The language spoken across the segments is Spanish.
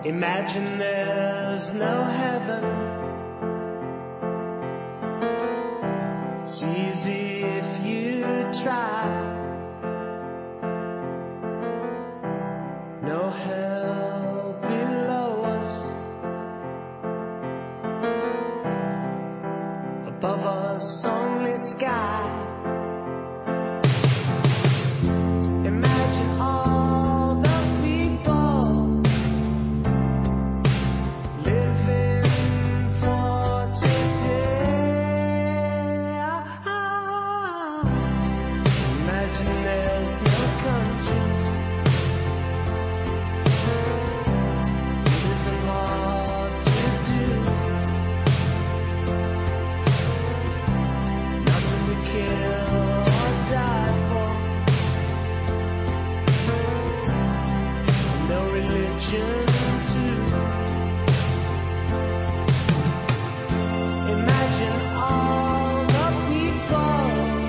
Imagine there's no heaven. It's easy if you try. No hell below us. Above us only sky. Imagine all the people living for today. Imagine there's no countries. It isn't hard to do. Nothing to kill or die for. No religion too. Imagine all the people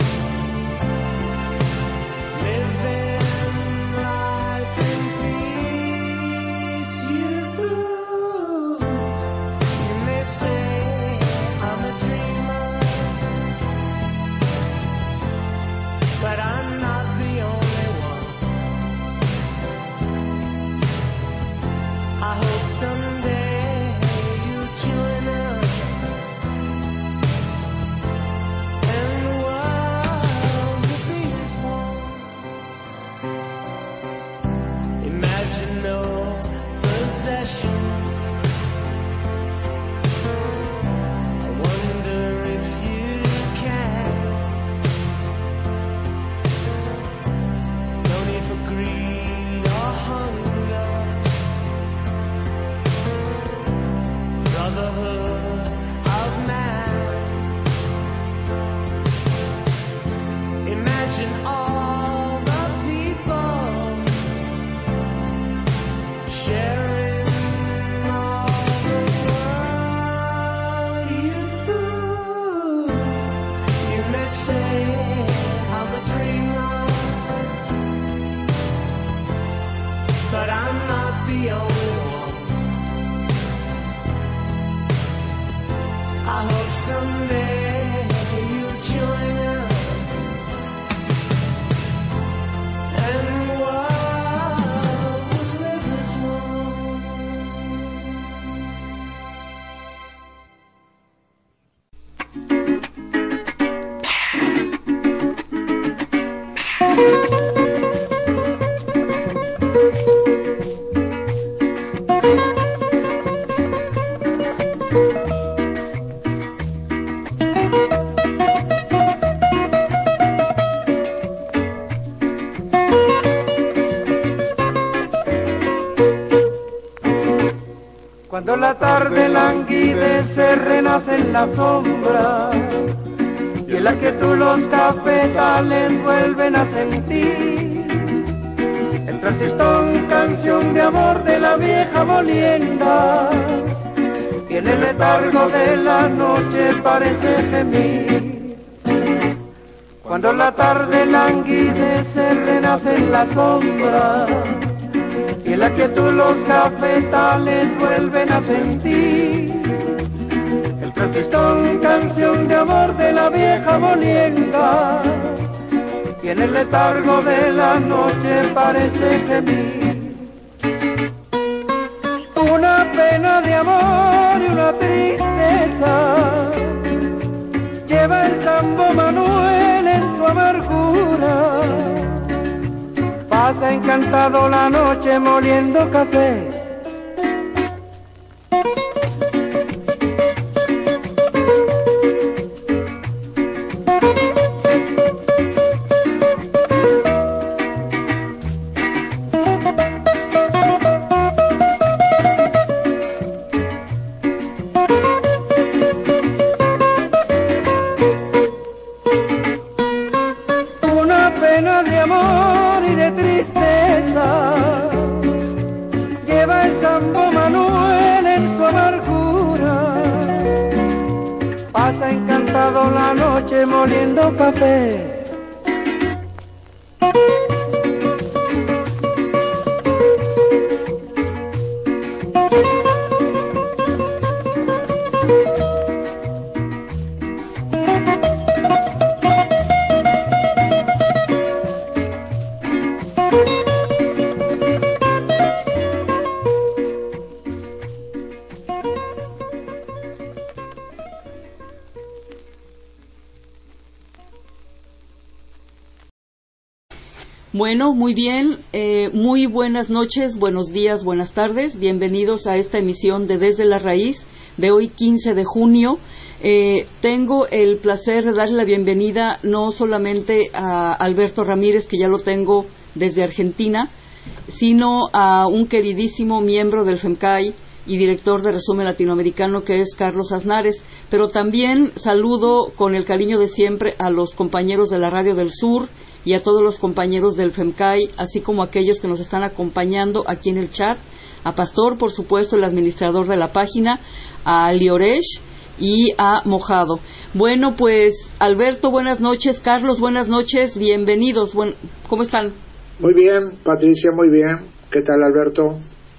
living life in peace. You may say I'm a dreamer, but I'm not the only one. I hope someday you'll join us, and the world will be as one. Imagine no possessions. I wonder if you can. No need for greed or hunger. Brotherhood of man. Imagine all the people sharing all the world. You may say I'm a dreamer, but I'm not the only one. I hope someday you'll join us, and the world will live as one. Cuando la tarde languidece, renace en la sombra, y en la que tú los cafetales vuelven a sentir. El transistón, canción de amor de la vieja molienda, y en el letargo de la noche parece gemir. Cuando la tarde languidece, renace en la sombra, y en la que tú los cafetales vuelven a sentir. El transistón, canción de amor de la vieja molienda, y en el letargo de la noche parece gemir. Una pena de amor y una tristeza lleva el Sambo Manuel en su amargura. Pasa encantado la noche moliendo café. Una pena de amor y de tristeza lleva el Sambo Manuel en su amargura. Pasa encantado la noche moliendo café. Bueno, muy bien, muy buenas noches, buenos días, buenas tardes, bienvenidos a esta emisión de Desde la Raíz de hoy 15 de junio. Tengo el placer de darle la bienvenida no solamente a Alberto Ramírez, que ya lo tengo desde Argentina, sino a un queridísimo miembro del FEMCAI y director de Resumen Latinoamericano, que es Carlos Aznares, pero también saludo con el cariño de siempre a los compañeros de la Radio del Sur y a todos los compañeros del FEMCAI, así como a aquellos que nos están acompañando aquí en el chat, a Pastor, por supuesto, el administrador de la página, a Lioresh y a Mojado. Bueno, pues, Alberto, buenas noches, Carlos, buenas noches, bienvenidos, ¿cómo están? Muy bien, Patricia, muy bien. ¿Qué tal, Alberto?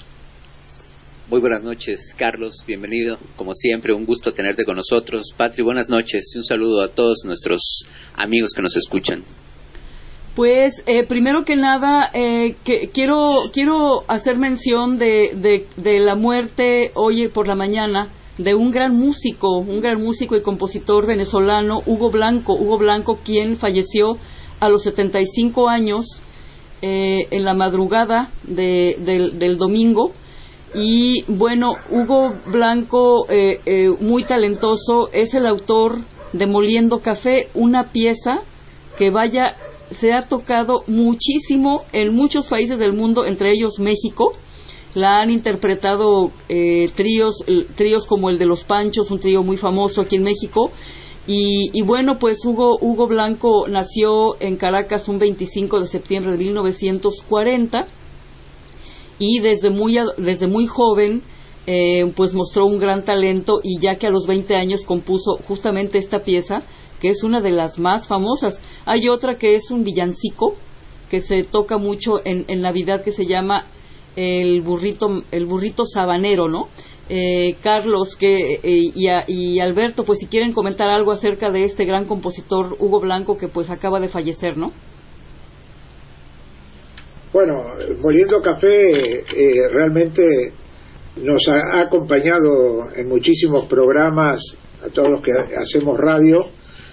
Muy buenas noches, Carlos, bienvenido. Como siempre, un gusto tenerte con nosotros. Patri, buenas noches y un saludo a todos nuestros amigos que nos escuchan. Pues, primero que nada, quiero hacer mención de la muerte hoy por la mañana de un gran músico y compositor venezolano, Hugo Blanco, quien falleció a los 75 años en la madrugada del domingo. Y bueno, Hugo Blanco, muy talentoso, es el autor de Moliendo Café, una pieza que se ha tocado muchísimo en muchos países del mundo, entre ellos México. La han interpretado tríos como el de Los Panchos, un trío muy famoso aquí en México. Y bueno, pues Hugo Blanco nació en Caracas un 25 de septiembre de 1940 y desde muy joven pues mostró un gran talento, y ya que a los 20 años compuso justamente esta pieza, que es una de las más famosas. Hay otra que es un villancico que se toca mucho en Navidad, que se llama el burrito sabanero, ¿no? Carlos y Alberto, pues si quieren comentar algo acerca de este gran compositor Hugo Blanco, que pues acaba de fallecer, ¿no? Bueno, Moliendo Café realmente nos ha acompañado en muchísimos programas, a todos los que hacemos radio,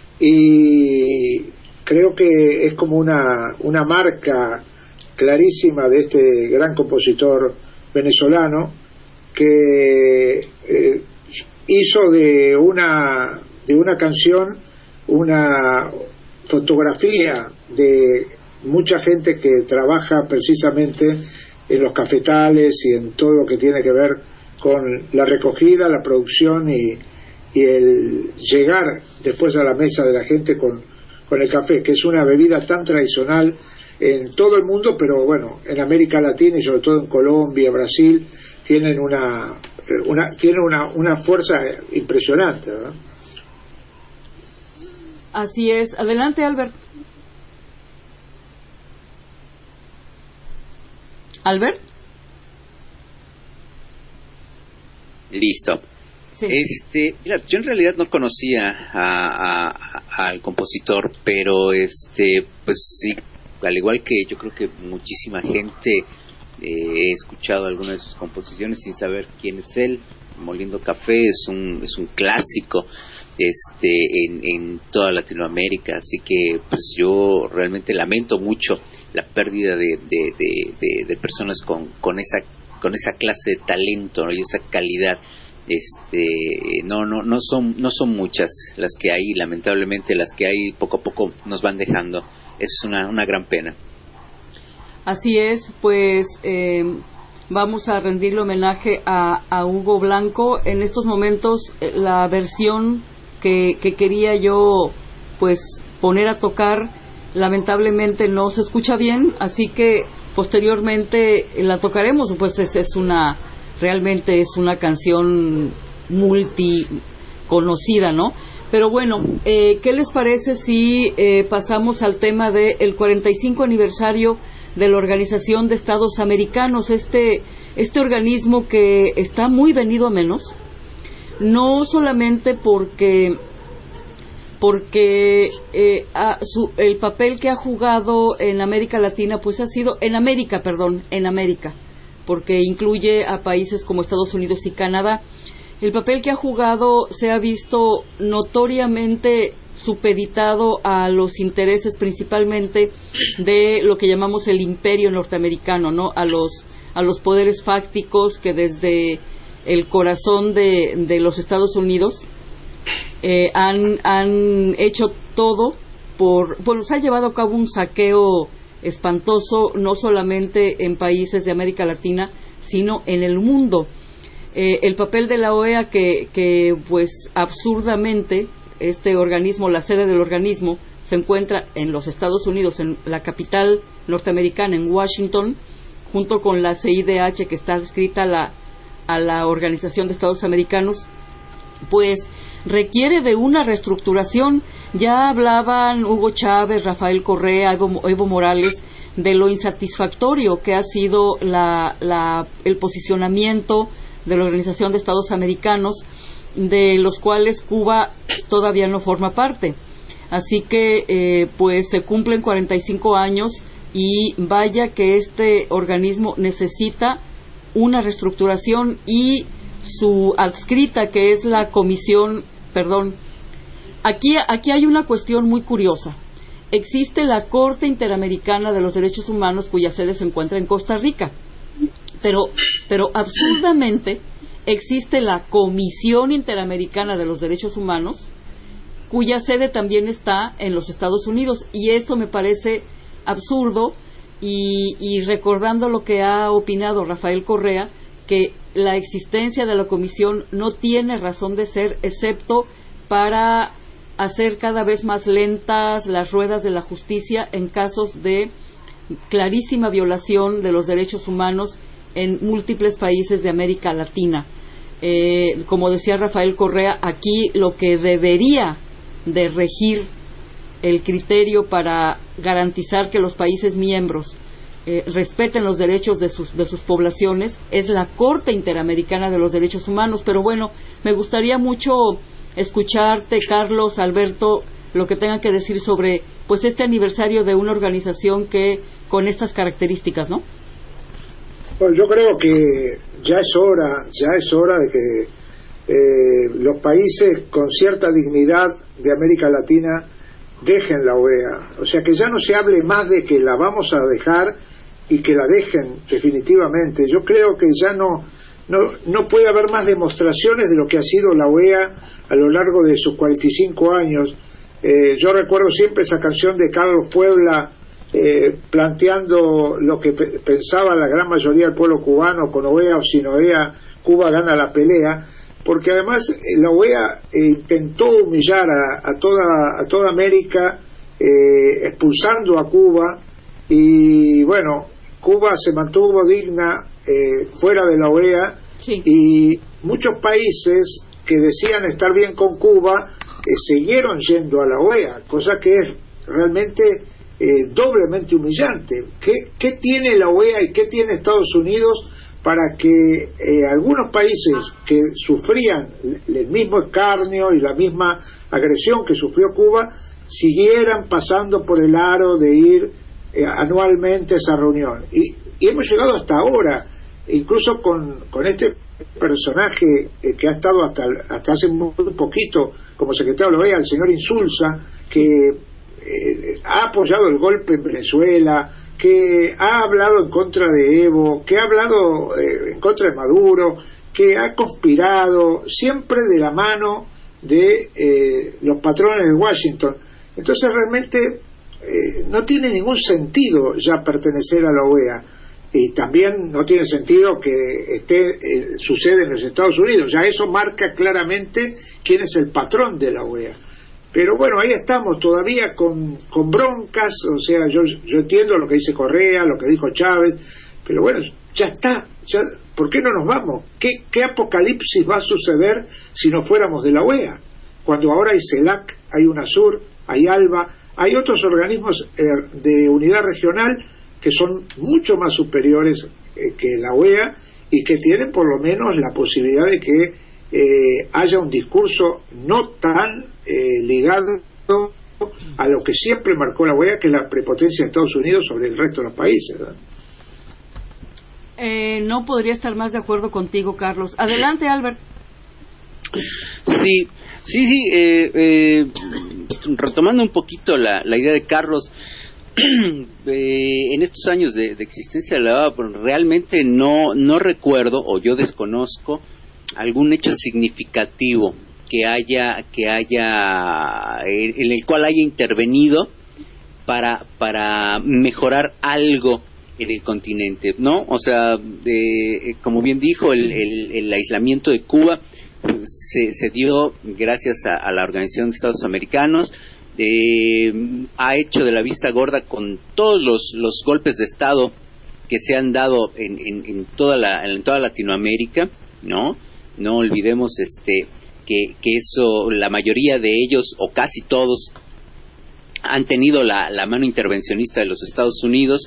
y creo que es como una marca clarísima de este gran compositor venezolano, que hizo de una canción una fotografía de mucha gente que trabaja precisamente en los cafetales y en todo lo que tiene que ver con la recogida, la producción y el llegar después a la mesa de la gente con el café, que es una bebida tan tradicional en todo el mundo, pero bueno, en América Latina y sobre todo en Colombia, Brasil, tienen una fuerza impresionante, ¿verdad? Así es. Adelante, Albert. ¿Albert? Listo. Sí. Mira, yo en realidad no conocía al compositor, pero pues sí, al igual que yo creo que muchísima gente he escuchado algunas de sus composiciones sin saber quién es él. Moliendo Café es un clásico en toda Latinoamérica, así que pues yo realmente lamento mucho la pérdida de personas con esa clase de talento, ¿no? Y esa calidad. No son muchas las que hay, lamentablemente las que hay poco a poco nos van dejando. Es una gran pena. Así es, pues vamos a rendirle homenaje a Hugo Blanco. En estos momentos la versión que quería yo pues poner a tocar lamentablemente no se escucha bien, así que posteriormente la tocaremos. Pues realmente es una canción multiconocida, ¿no? Pero bueno, ¿qué les parece si pasamos al tema del 45 aniversario de la Organización de Estados Americanos, este organismo que está muy venido a menos, no solamente porque el papel que ha jugado en América Latina, pues ha sido en América, porque incluye a países como Estados Unidos y Canadá, El papel que ha jugado se ha visto notoriamente supeditado a los intereses principalmente de lo que llamamos el imperio norteamericano, ¿no? A los poderes fácticos que desde el corazón de los Estados Unidos han hecho todo se ha llevado a cabo un saqueo espantoso, no solamente en países de América Latina, sino en el mundo. El papel de la OEA que pues absurdamente este organismo, la sede del organismo se encuentra en los Estados Unidos, en la capital norteamericana, en Washington, junto con la CIDH que está adscrita a la Organización de Estados Americanos, pues requiere de una reestructuración. Ya hablaban Hugo Chávez, Rafael Correa, Evo Morales de lo insatisfactorio que ha sido el posicionamiento de la Organización de Estados Americanos, de los cuales Cuba todavía no forma parte. Así que pues se cumplen 45 años y vaya que este organismo necesita una reestructuración, y su adscrita, que es la comisión, aquí hay una cuestión muy curiosa. Existe la Corte Interamericana de los Derechos Humanos, cuya sede se encuentra en Costa Rica, pero absurdamente existe la Comisión Interamericana de los Derechos Humanos, cuya sede también está en los Estados Unidos, y esto me parece absurdo, y recordando lo que ha opinado Rafael Correa, que la existencia de la comisión no tiene razón de ser, excepto para hacer cada vez más lentas las ruedas de la justicia en casos de clarísima violación de los derechos humanos en múltiples países de América Latina. Como decía Rafael Correa, aquí lo que debería de regir el criterio para garantizar que los países miembros respeten los derechos de sus poblaciones es la Corte Interamericana de los Derechos Humanos. Pero bueno, me gustaría mucho escucharte, Carlos, Alberto, lo que tengan que decir sobre pues este aniversario de una organización que con estas características, ¿no? Bueno, yo creo que ya es hora de que los países con cierta dignidad de América Latina dejen la OEA, o sea, que ya no se hable más de que la vamos a dejar y que la dejen definitivamente. Yo creo que ya no puede haber más demostraciones de lo que ha sido la OEA a lo largo de sus 45 años. Yo recuerdo siempre esa canción de Carlos Puebla planteando lo que pensaba la gran mayoría del pueblo cubano: con OEA o sin OEA, Cuba gana la pelea. Porque además la OEA intentó humillar a toda América, expulsando a Cuba, y bueno, Cuba se mantuvo digna fuera de la OEA, sí. Y muchos países que decían estar bien con Cuba siguieron yendo a la OEA, cosa que es realmente doblemente humillante. ¿Qué tiene la OEA y qué tiene Estados Unidos para que algunos países que sufrían el mismo escarnio y la misma agresión que sufrió Cuba siguieran pasando por el aro de ir anualmente a esa reunión? Y hemos llegado hasta ahora, incluso con este personaje que ha estado hasta hace muy poquito como secretario de la OEA, el señor Insulza, que ha apoyado el golpe en Venezuela, que ha hablado en contra de Evo, que ha hablado en contra de Maduro, que ha conspirado siempre de la mano de los patrones de Washington. Entonces realmente no tiene ningún sentido ya pertenecer a la OEA, y también no tiene sentido que suceda en los Estados Unidos. Ya eso marca claramente quién es el patrón de la OEA. Pero bueno, ahí estamos todavía con broncas. O sea, yo entiendo lo que dice Correa, lo que dijo Chávez, pero bueno, ya está. ¿Por qué no nos vamos? ¿Qué apocalipsis va a suceder si no fuéramos de la OEA? Cuando ahora hay CELAC, hay UNASUR, hay ALBA, hay otros organismos de unidad regional que son mucho más superiores que la OEA, y que tienen por lo menos la posibilidad de que haya un discurso no tan ligado a lo que siempre marcó la OEA, que es la prepotencia de Estados Unidos sobre el resto de los países, ¿verdad? No podría estar más de acuerdo contigo, Carlos. Adelante, Albert. Sí, retomando un poquito la idea de Carlos, en estos años de existencia de la OEA, realmente no recuerdo, o yo desconozco, algún hecho significativo que haya en el cual haya intervenido para mejorar algo en el continente, ¿no? O sea, como bien dijo, el aislamiento de Cuba se dio gracias a la Organización de Estados Americanos. Ha hecho de la vista gorda con todos los golpes de Estado que se han dado en toda Latinoamérica, ¿no? No olvidemos que eso, la mayoría de ellos, o casi todos, han tenido la mano intervencionista de los Estados Unidos.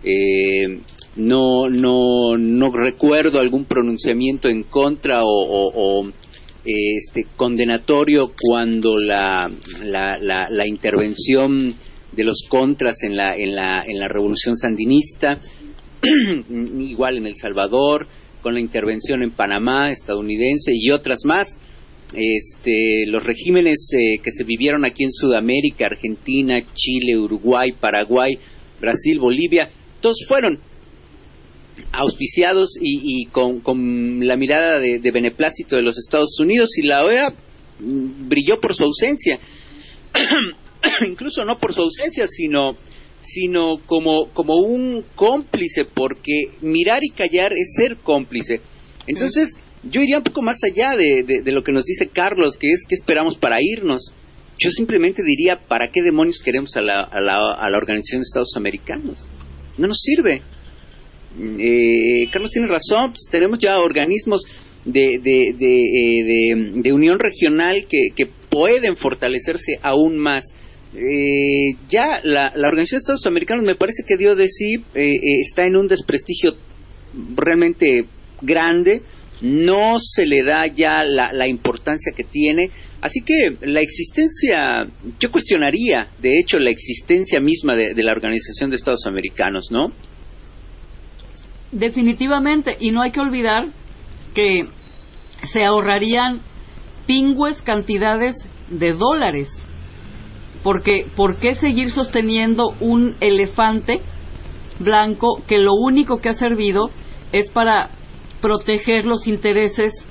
No recuerdo algún pronunciamiento en contra o condenatorio cuando la intervención de los contras en la revolución sandinista, igual en El Salvador, con la intervención en Panamá estadounidense y otras más. Los regímenes que se vivieron aquí en Sudamérica, Argentina, Chile, Uruguay, Paraguay, Brasil, Bolivia, todos fueron auspiciados y con la mirada de beneplácito de los Estados Unidos, y la OEA brilló por su ausencia. Incluso no por su ausencia, sino como un cómplice, porque mirar y callar es ser cómplice. Entonces, yo iría un poco más allá de lo que nos dice Carlos, que es que esperamos para irnos. Yo simplemente diría, ¿para qué demonios queremos a la Organización de Estados Americanos? No nos sirve. Carlos tiene razón, pues tenemos ya organismos de unión regional que pueden fortalecerse aún más. Ya la Organización de Estados Americanos me parece que dio de sí, está en un desprestigio realmente grande, no se le da ya la importancia que tiene, así que la existencia, yo cuestionaría de hecho la existencia misma de la Organización de Estados Americanos, ¿no? Definitivamente, y no hay que olvidar que se ahorrarían pingües cantidades de dólares, porque ¿por qué seguir sosteniendo un elefante blanco que lo único que ha servido es para proteger los intereses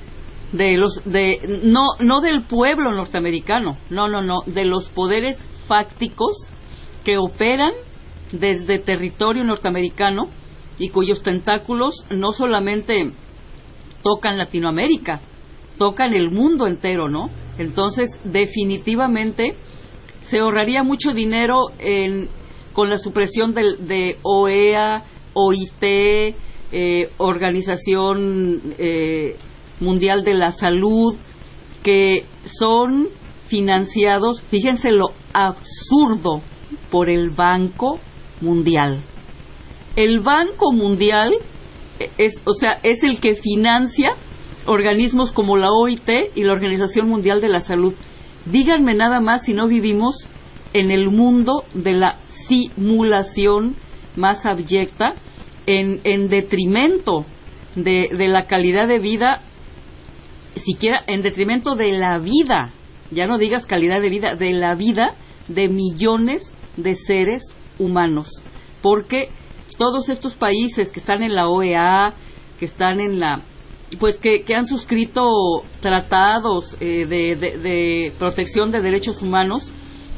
no del pueblo norteamericano, no, de los poderes fácticos que operan desde territorio norteamericano y cuyos tentáculos no solamente tocan Latinoamérica, tocan el mundo entero, ¿no? Entonces, definitivamente se ahorraría mucho dinero con la supresión de OEA, OIT, Organización Mundial de la Salud, que son financiados, fíjense lo absurdo, por el Banco Mundial. El Banco Mundial es el que financia organismos como la OIT y la Organización Mundial de la Salud. Díganme nada más si no vivimos en el mundo de la simulación más abyecta, en detrimento de la calidad de vida, siquiera en detrimento de la vida, ya no digas calidad de vida, de la vida de millones de seres humanos, porque todos estos países que están en la OEA, que están en la, pues que han suscrito tratados de protección de derechos humanos,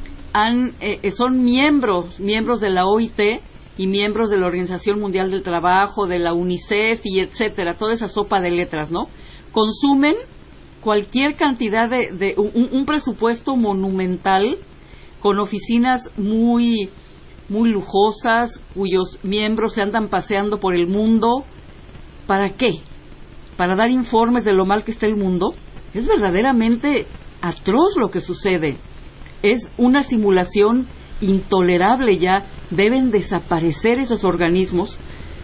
son miembros de la OIT y miembros de la Organización Mundial del Trabajo, de la UNICEF y etcétera, toda esa sopa de letras, ¿no? Consumen cualquier cantidad de un presupuesto monumental, con oficinas muy lujosas, cuyos miembros se andan paseando por el mundo. ¿Para qué? ¿Para dar informes de lo mal que está el mundo? Es verdaderamente atroz lo que sucede. Es una simulación intolerable ya. Deben desaparecer esos organismos,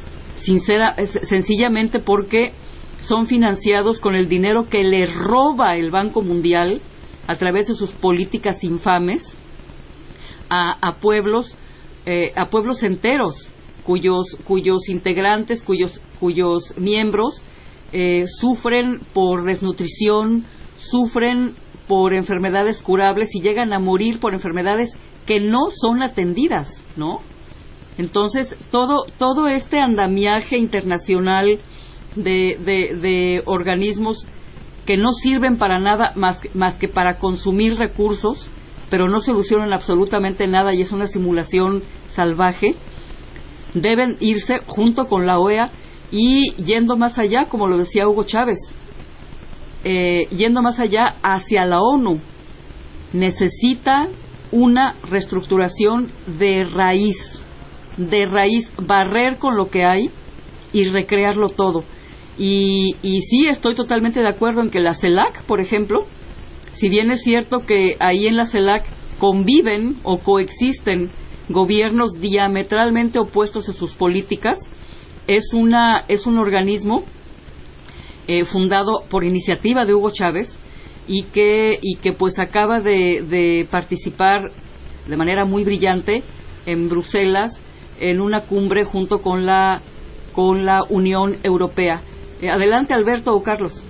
sencillamente porque son financiados con el dinero que le roba el Banco Mundial a través de sus políticas infames a pueblos enteros, cuyos integrantes, cuyos miembros sufren por desnutrición, sufren por enfermedades curables y llegan a morir por enfermedades que no son atendidas, ¿no? Entonces, todo este andamiaje internacional de organismos que no sirven para nada más que para consumir recursos, pero no solucionan absolutamente nada y es una simulación salvaje, deben irse junto con la OEA y yendo más allá, como lo decía Hugo Chávez, yendo más allá hacia la ONU. Necesita una reestructuración de raíz, barrer con lo que hay y recrearlo todo. Y sí, estoy totalmente de acuerdo en que la CELAC, por ejemplo, si bien es cierto que ahí en la CELAC conviven o coexisten gobiernos diametralmente opuestos en sus políticas, es un organismo fundado por iniciativa de Hugo Chávez y que pues acaba de participar de manera muy brillante en Bruselas en una cumbre junto con la Unión Europea. Adelante, Alberto o Carlos.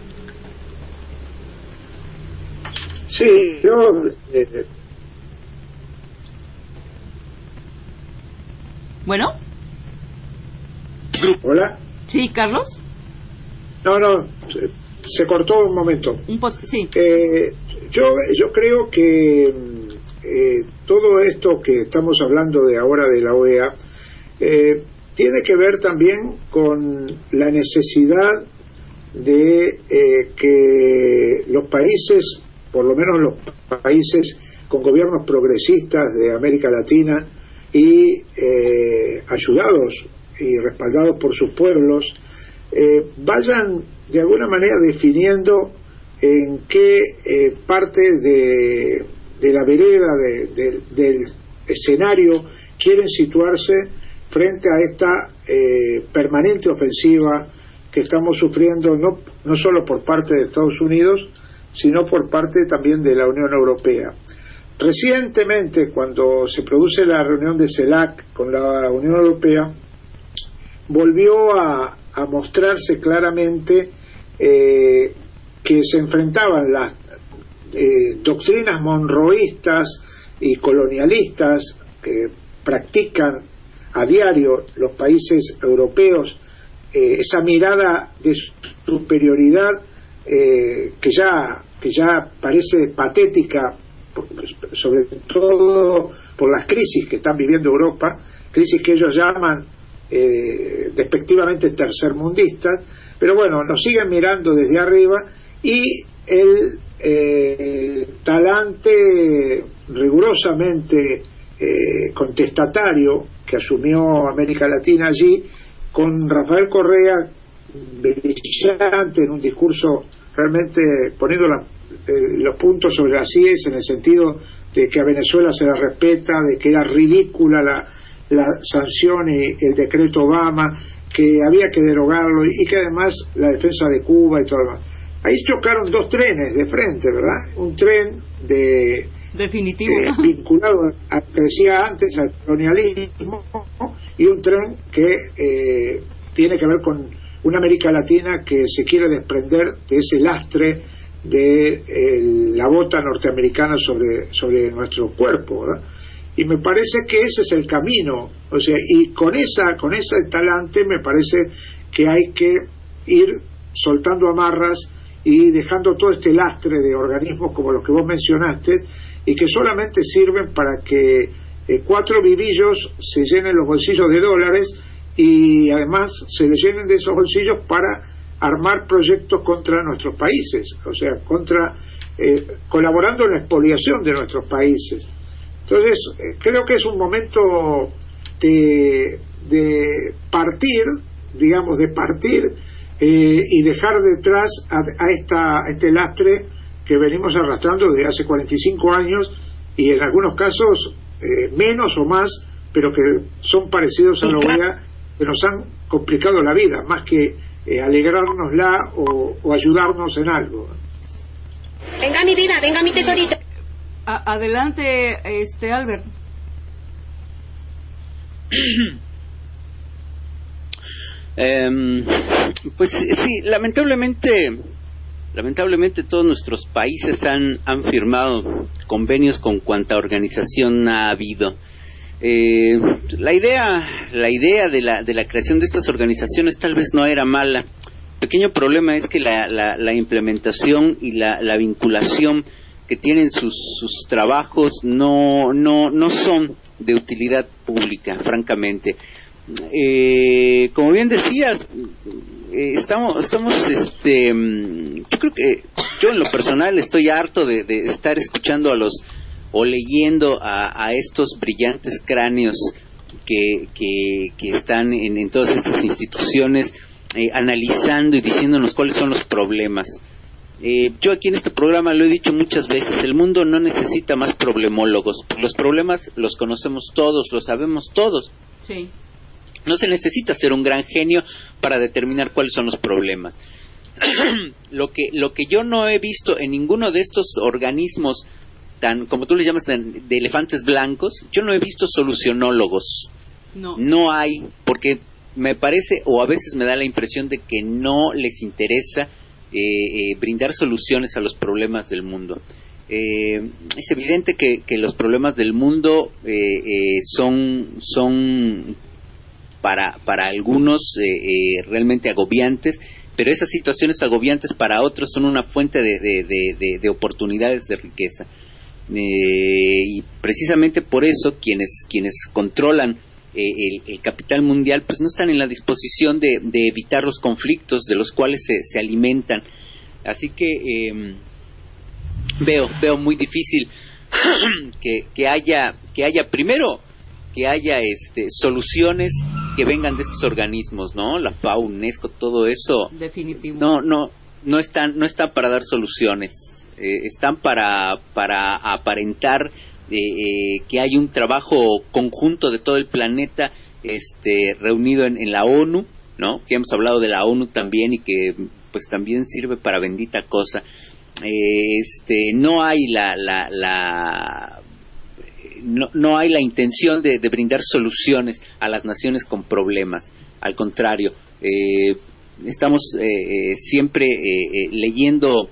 Sí, yo Bueno. ¿Hola? Sí, Carlos. No, se cortó un momento. Sí. Yo creo que todo esto que estamos hablando de ahora de la OEA tiene que ver también con la necesidad de que los países, por lo menos los países con gobiernos progresistas de América Latina y ayudados y respaldados por sus pueblos, vayan de alguna manera definiendo en qué parte de la vereda del escenario quieren situarse frente a esta permanente ofensiva que estamos sufriendo no solo por parte de Estados Unidos, sino por parte también de la Unión Europea. Recientemente, cuando se produce la reunión de CELAC con la Unión Europea, volvió a mostrarse claramente que se enfrentaban las doctrinas monroístas y colonialistas que practican a diario los países europeos, esa mirada de superioridad que ya parece patética, sobre todo por las crisis que están viviendo Europa, crisis que ellos llaman despectivamente tercermundistas, pero bueno, nos siguen mirando desde arriba, y el talante rigurosamente contestatario que asumió América Latina allí, con Rafael Correa brillante en un discurso realmente poniendo los puntos sobre las IES, en el sentido de que a Venezuela se la respeta, de que era ridícula la sanción y el decreto Obama, que había que derogarlo, y que además la defensa de Cuba y todo lo demás. Ahí chocaron dos trenes de frente, ¿verdad? Un tren definitivo, vinculado a lo que decía antes, al colonialismo, y un tren que tiene que ver con una América Latina que se quiere desprender de ese lastre de la bota norteamericana sobre nuestro cuerpo, ¿verdad? Y me parece que ese es el camino, o sea, y con ese talante me parece que hay que ir soltando amarras y dejando todo este lastre de organismos como los que vos mencionaste, y que solamente sirven para que 4 vivillos se llenen los bolsillos de dólares, y además se les llenen de esos bolsillos para armar proyectos contra nuestros países, o sea, colaborando en la expoliación de nuestros países. Entonces, creo que es un momento de partir, digamos, y dejar detrás a este lastre que venimos arrastrando desde hace 45 años, y en algunos casos menos o más, pero que son parecidos a la OEA, que nos han complicado la vida, más que alegrárnosla o ayudarnos en algo. Venga mi vida, venga mi tesorito. Adelante, Albert. Pues sí, lamentablemente Lamentablemente todos nuestros países han firmado convenios con cuanta organización ha habido. La idea de la creación de estas organizaciones tal vez no era mala. El pequeño problema es que la implementación y la vinculación que tienen sus trabajos no son de utilidad pública, francamente. Como bien decías, estamos yo creo que yo en lo personal estoy harto de estar escuchando o leyendo a estos brillantes cráneos que están en todas estas instituciones, analizando y diciéndonos cuáles son los problemas. Yo aquí en este programa lo he dicho muchas veces, el mundo no necesita más problemólogos, los problemas los conocemos todos, los sabemos todos. Sí. No se necesita ser un gran genio para determinar cuáles son los problemas. Lo que yo no he visto en ninguno de estos organismos, tan como tú les llamas, de elefantes blancos, yo no he visto solucionólogos. No hay, porque me parece, o a veces me da la impresión de que no les interesa brindar soluciones a los problemas del mundo. Es evidente que los problemas del mundo son para algunos realmente agobiantes, pero esas situaciones agobiantes para otros son una fuente de oportunidades de riqueza. Y precisamente por eso quienes controlan el capital mundial pues no están en la disposición de evitar los conflictos de los cuales se alimentan. Así que veo muy difícil que haya primero que haya soluciones que vengan de estos organismos, ¿no? La FAO, UNESCO, todo eso. Definitivo. No están para dar soluciones. Están para aparentar que hay un trabajo conjunto de todo el planeta reunido en la ONU, ¿no? Que hemos hablado de la ONU también y que pues también sirve para bendita cosa. No hay no hay la intención de brindar soluciones a las naciones con problemas. Al contrario, estamos siempre leyendo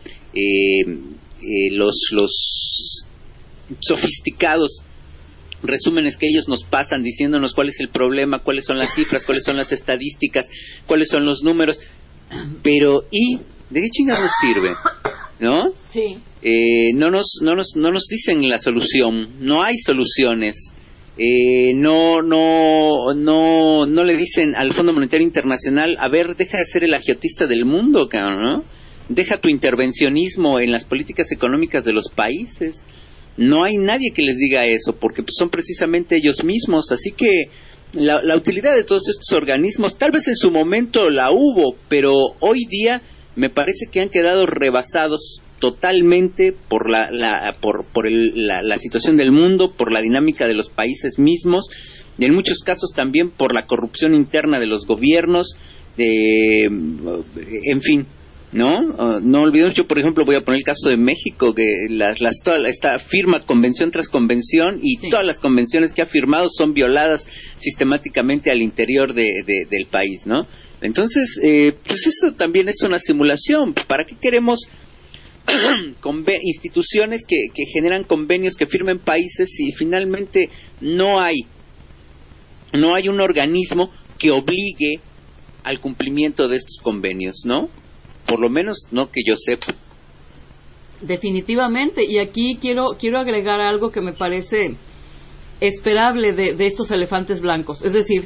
los sofisticados resúmenes que ellos nos pasan diciéndonos cuál es el problema, cuáles son las cifras, cuáles son las estadísticas, cuáles son los números, pero ¿y de qué chingados nos sirve? ¿No? Sí. No nos dicen la solución, no hay soluciones. No le dicen al Fondo Monetario Internacional, a ver, deja de ser el agiotista del mundo, cabrón, ¿no? Deja tu intervencionismo en las políticas económicas de los países. No hay nadie que les diga eso, porque pues, son precisamente ellos mismos. Así que la utilidad de todos estos organismos, tal vez en su momento la hubo, pero hoy día me parece que han quedado rebasados totalmente por la situación del mundo, por la dinámica de los países mismos, y en muchos casos también por la corrupción interna de los gobiernos, en fin, ¿no? No olvidemos, yo por ejemplo voy a poner el caso de México, que esta firma convención tras convención y sí, todas las convenciones que ha firmado son violadas sistemáticamente al interior del país, ¿no? Entonces, pues eso también es una simulación. ¿Para qué queremos instituciones que generan convenios, que firmen países y finalmente no hay un organismo que obligue al cumplimiento de estos convenios, ¿no? Por lo menos no que yo sepa. Definitivamente, y aquí quiero agregar algo que me parece esperable de estos elefantes blancos, es decir,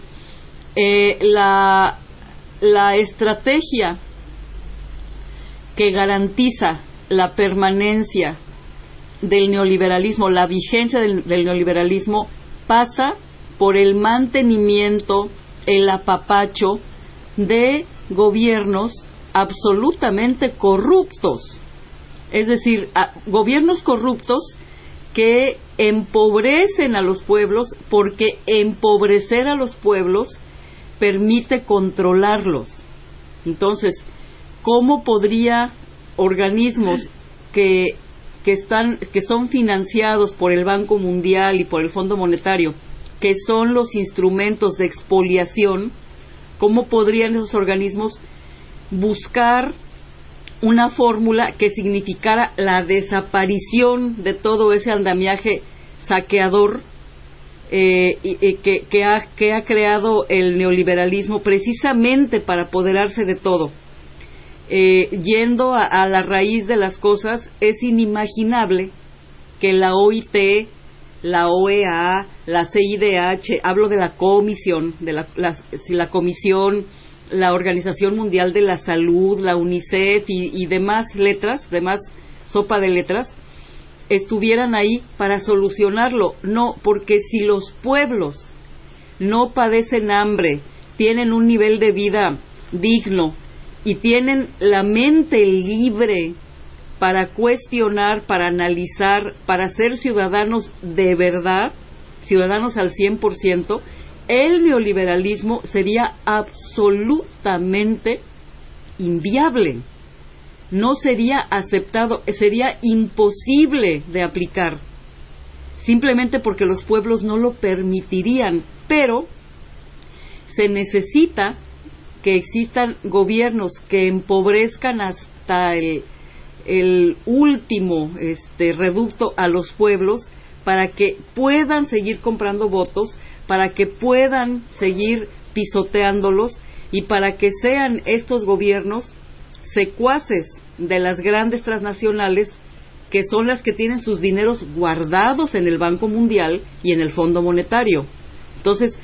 la estrategia que garantiza la permanencia del neoliberalismo, la vigencia del neoliberalismo, pasa por el mantenimiento, el apapacho de gobiernos absolutamente corruptos. Es decir, gobiernos corruptos que empobrecen a los pueblos, porque empobrecer a los pueblos permite controlarlos. Entonces, ¿cómo podría organismos que son financiados por el Banco Mundial y por el Fondo Monetario, que son los instrumentos de expoliación, cómo podrían esos organismos buscar una fórmula que significara la desaparición de todo ese andamiaje saqueador que ha creado el neoliberalismo precisamente para apoderarse de todo. Yendo a la raíz de las cosas, es inimaginable que la OIT, la OEA, la CIDH, hablo de la comisión, la comisión, la Organización Mundial de la Salud, la UNICEF y demás sopa de letras, estuvieran ahí para solucionarlo. No, porque si los pueblos no padecen hambre, tienen un nivel de vida digno y tienen la mente libre para cuestionar, para analizar, para ser ciudadanos de verdad, ciudadanos al 100%, el neoliberalismo sería absolutamente inviable. No sería aceptado, sería imposible de aplicar, simplemente porque los pueblos no lo permitirían. Pero se necesita que existan gobiernos que empobrezcan hasta el último reducto a los pueblos, para que puedan seguir comprando votos, para que puedan seguir pisoteándolos y para que sean estos gobiernos secuaces de las grandes transnacionales, que son las que tienen sus dineros guardados en el Banco Mundial y en el Fondo Monetario. Entonces,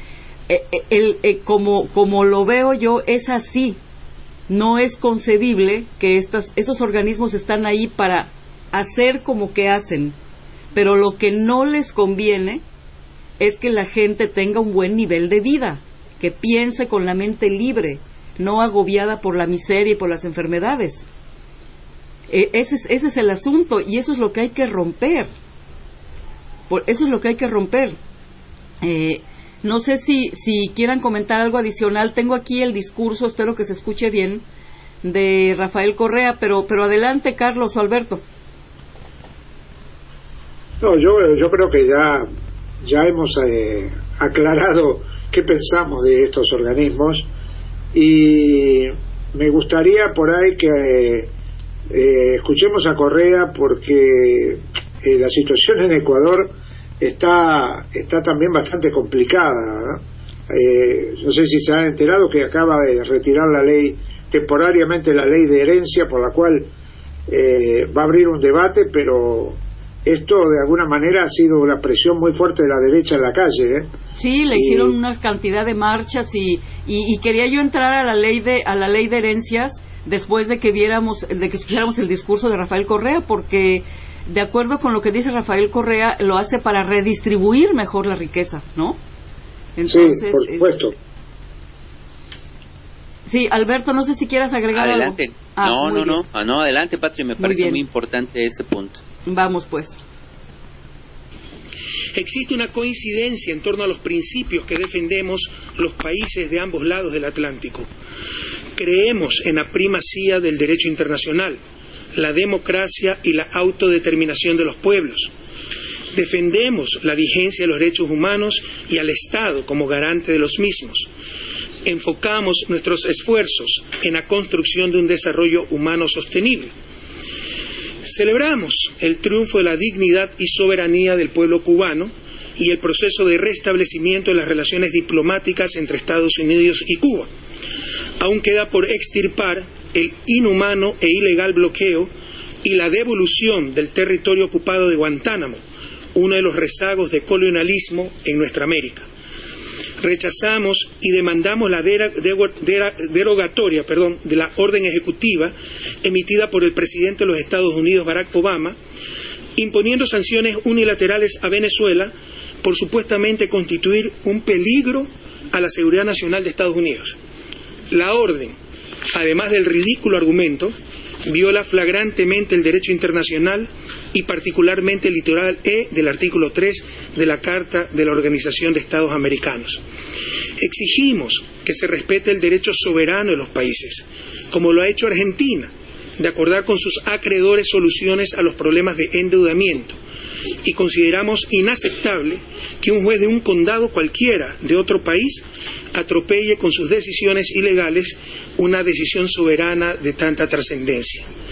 como lo veo yo, es así. No es concebible que esos organismos están ahí para hacer como que hacen, pero lo que no les conviene es que la gente tenga un buen nivel de vida, que piense con la mente libre, no agobiada por la miseria y por las enfermedades. Ese es el asunto, y eso es lo que hay que romper. Eso es lo que hay que romper. No sé si quieran comentar algo adicional. Tengo aquí el discurso, espero que se escuche bien, de Rafael Correa, pero adelante, Carlos o Alberto. No, yo creo que ya hemos aclarado qué pensamos de estos organismos, y me gustaría por ahí que escuchemos a Correa, porque la situación en Ecuador está también bastante complicada, ¿verdad? No sé si se han enterado que acaba de retirar temporariamente la ley de herencia, por la cual va a abrir un debate, pero esto de alguna manera ha sido una presión muy fuerte de la derecha en la calle, Sí, le hicieron una cantidad de marchas y quería yo entrar a la ley de herencias después de que escucháramos el discurso de Rafael Correa, porque de acuerdo con lo que dice Rafael Correa, lo hace para redistribuir mejor la riqueza, ¿no? Entonces, sí, por supuesto. Sí, Alberto, no sé si quieras agregar adelante. algo. No, adelante, Patria, me parece muy importante ese punto. Vamos, pues. Existe una coincidencia en torno a los principios que defendemos los países de ambos lados del Atlántico. Creemos en la primacía del derecho internacional, la democracia y la autodeterminación de los pueblos. Defendemos la vigencia de los derechos humanos y al Estado como garante de los mismos. Enfocamos nuestros esfuerzos en la construcción de un desarrollo humano sostenible. Celebramos el triunfo de la dignidad y soberanía del pueblo cubano y el proceso de restablecimiento de las relaciones diplomáticas entre Estados Unidos y Cuba. Aún queda por extirpar el inhumano e ilegal bloqueo y la devolución del territorio ocupado de Guantánamo, uno de los rezagos de colonialismo en nuestra América. Rechazamos y demandamos la derogatoria de la orden ejecutiva emitida por el presidente de los Estados Unidos, Barack Obama, imponiendo sanciones unilaterales a Venezuela por supuestamente constituir un peligro a la seguridad nacional de Estados Unidos. La orden, además del ridículo argumento, viola flagrantemente el derecho internacional y particularmente el literal E del artículo 3 de la Carta de la Organización de Estados Americanos. Exigimos que se respete el derecho soberano de los países, como lo ha hecho Argentina, de acordar con sus acreedores soluciones a los problemas de endeudamiento, y consideramos inaceptable que un juez de un condado cualquiera de otro país atropelle con sus decisiones ilegales una decisión soberana de tanta trascendencia.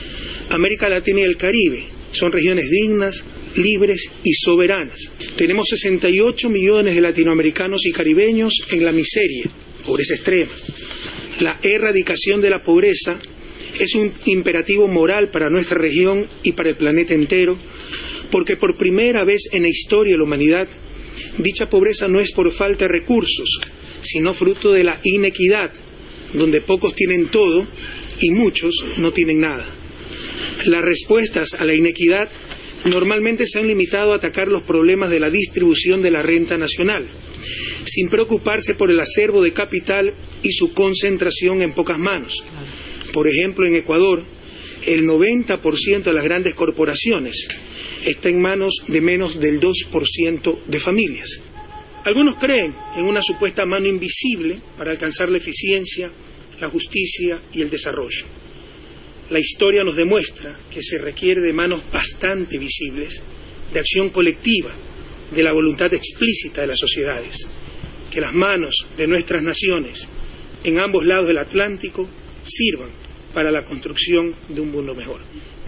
América Latina y el Caribe son regiones dignas, libres y soberanas. Tenemos 68 millones de latinoamericanos y caribeños en la miseria, pobreza extrema. La erradicación de la pobreza es un imperativo moral para nuestra región y para el planeta entero, porque por primera vez en la historia de la humanidad, dicha pobreza no es por falta de recursos, sino fruto de la inequidad, donde pocos tienen todo y muchos no tienen nada. Las respuestas a la inequidad normalmente se han limitado a atacar los problemas de la distribución de la renta nacional, sin preocuparse por el acervo de capital y su concentración en pocas manos. Por ejemplo, en Ecuador, el 90% de las grandes corporaciones está en manos de menos del 2% de familias. Algunos creen en una supuesta mano invisible para alcanzar la eficiencia, la justicia y el desarrollo. La historia nos demuestra que se requiere de manos bastante visibles, de acción colectiva, de la voluntad explícita de las sociedades, que las manos de nuestras naciones en ambos lados del Atlántico sirvan para la construcción de un mundo mejor.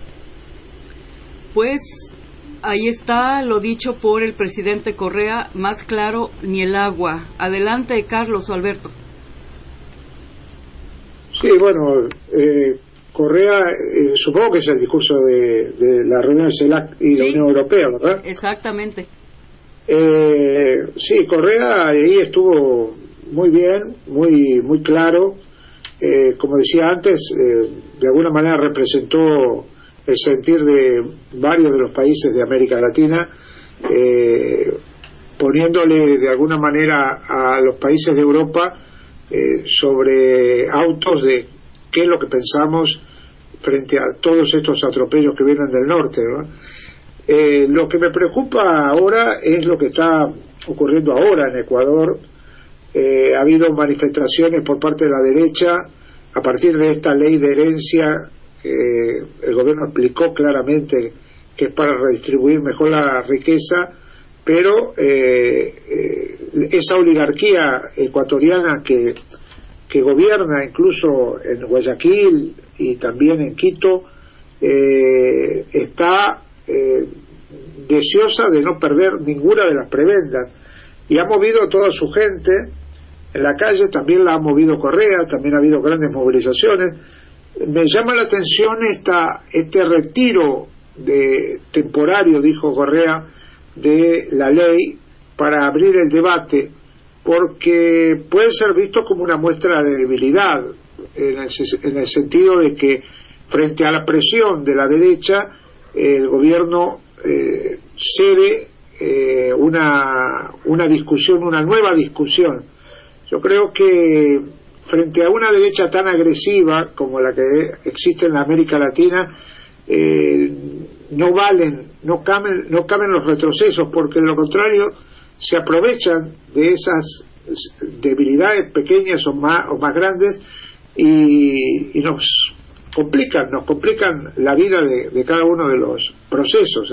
Pues ahí está lo dicho por el presidente Correa, más claro ni el agua. Adelante, Carlos o Alberto. Sí, bueno, Correa, supongo que es el discurso de la reunión de CELAC y Sí, la Unión Europea, ¿verdad? Exactamente. Sí, Correa ahí estuvo muy bien, muy claro. Como decía antes, de alguna manera representó el sentir de varios de los países de América Latina, poniéndole de alguna manera a los países de Europa sobre autos de qué es lo que pensamos frente a todos estos atropellos que vienen del norte, ¿no? Lo que me preocupa ahora es lo que está ocurriendo ahora en Ecuador. Ha habido manifestaciones por parte de la derecha a partir de esta ley de herencia que el gobierno explicó claramente que es para redistribuir mejor la riqueza, pero esa oligarquía ecuatoriana que gobierna incluso en Guayaquil y también en Quito está deseosa de no perder ninguna de las prebendas y ha movido a toda su gente en la calle. También la ha movido Correa, también ha habido grandes movilizaciones. Me llama la atención este retiro temporario, dijo Correa, de la ley para abrir el debate, porque puede ser visto como una muestra de debilidad en el sentido de que frente a la presión de la derecha el gobierno cede una discusión, una nueva discusión. Yo creo que frente a una derecha tan agresiva como la que existe en la América Latina, no caben los retrocesos, porque de lo contrario se aprovechan de esas debilidades pequeñas o más grandes y nos complican la vida de cada uno de los procesos,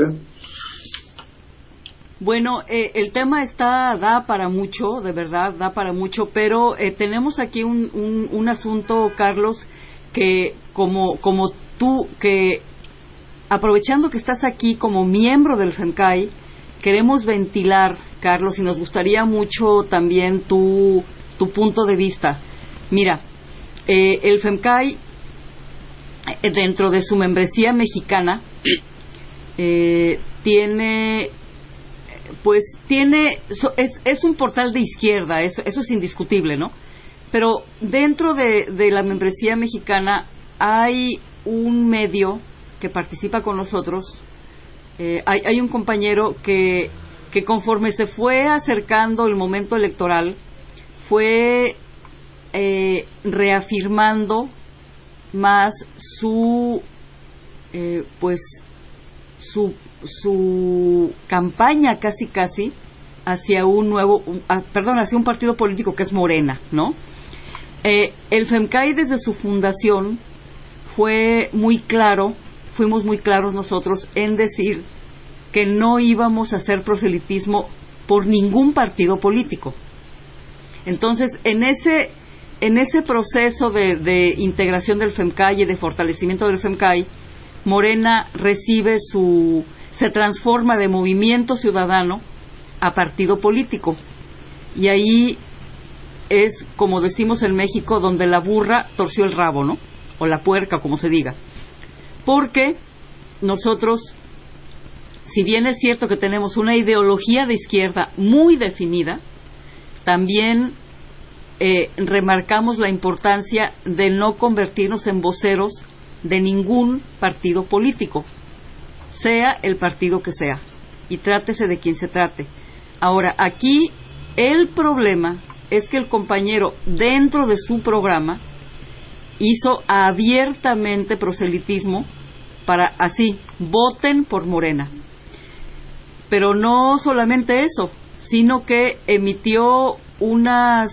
Bueno, el tema da para mucho, de verdad, da para mucho, pero tenemos aquí un asunto, Carlos, que como tú, que aprovechando que estás aquí como miembro del FEMCAI, queremos ventilar, Carlos, y nos gustaría mucho también tu punto de vista. Mira, el FEMCAI, dentro de su membresía mexicana, es un portal de izquierda, eso es indiscutible, ¿no? Pero dentro de la membresía mexicana hay un medio que participa con nosotros, hay un compañero que conforme se fue acercando el momento electoral fue reafirmando más su campaña casi hacia hacia un partido político que es Morena, ¿no? El FEMCAI desde su fundación fuimos muy claros nosotros en decir que no íbamos a hacer proselitismo por ningún partido político. Entonces, en ese proceso de integración del FEMCAI y de fortalecimiento del FEMCAI, Morena se transforma de Movimiento Ciudadano a partido político. Y ahí es, como decimos en México, donde la burra torció el rabo, ¿no? O la puerca, como se diga. Porque nosotros, si bien es cierto que tenemos una ideología de izquierda muy definida, también remarcamos la importancia de no convertirnos en voceros de ningún partido político, sea el partido que sea, y trátese de quien se trate. Ahora, aquí el problema es que el compañero, dentro de su programa, hizo abiertamente proselitismo para así, voten por Morena. Pero no solamente eso, sino que emitió unas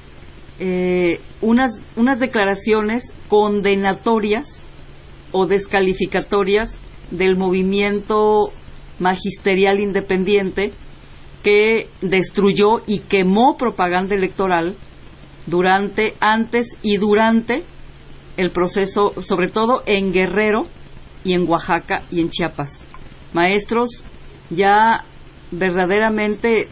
declaraciones condenatorias o descalificatorias del movimiento magisterial independiente, que destruyó y quemó propaganda electoral antes y durante el proceso, sobre todo en Guerrero y en Oaxaca y en Chiapas. Maestros ya verdaderamente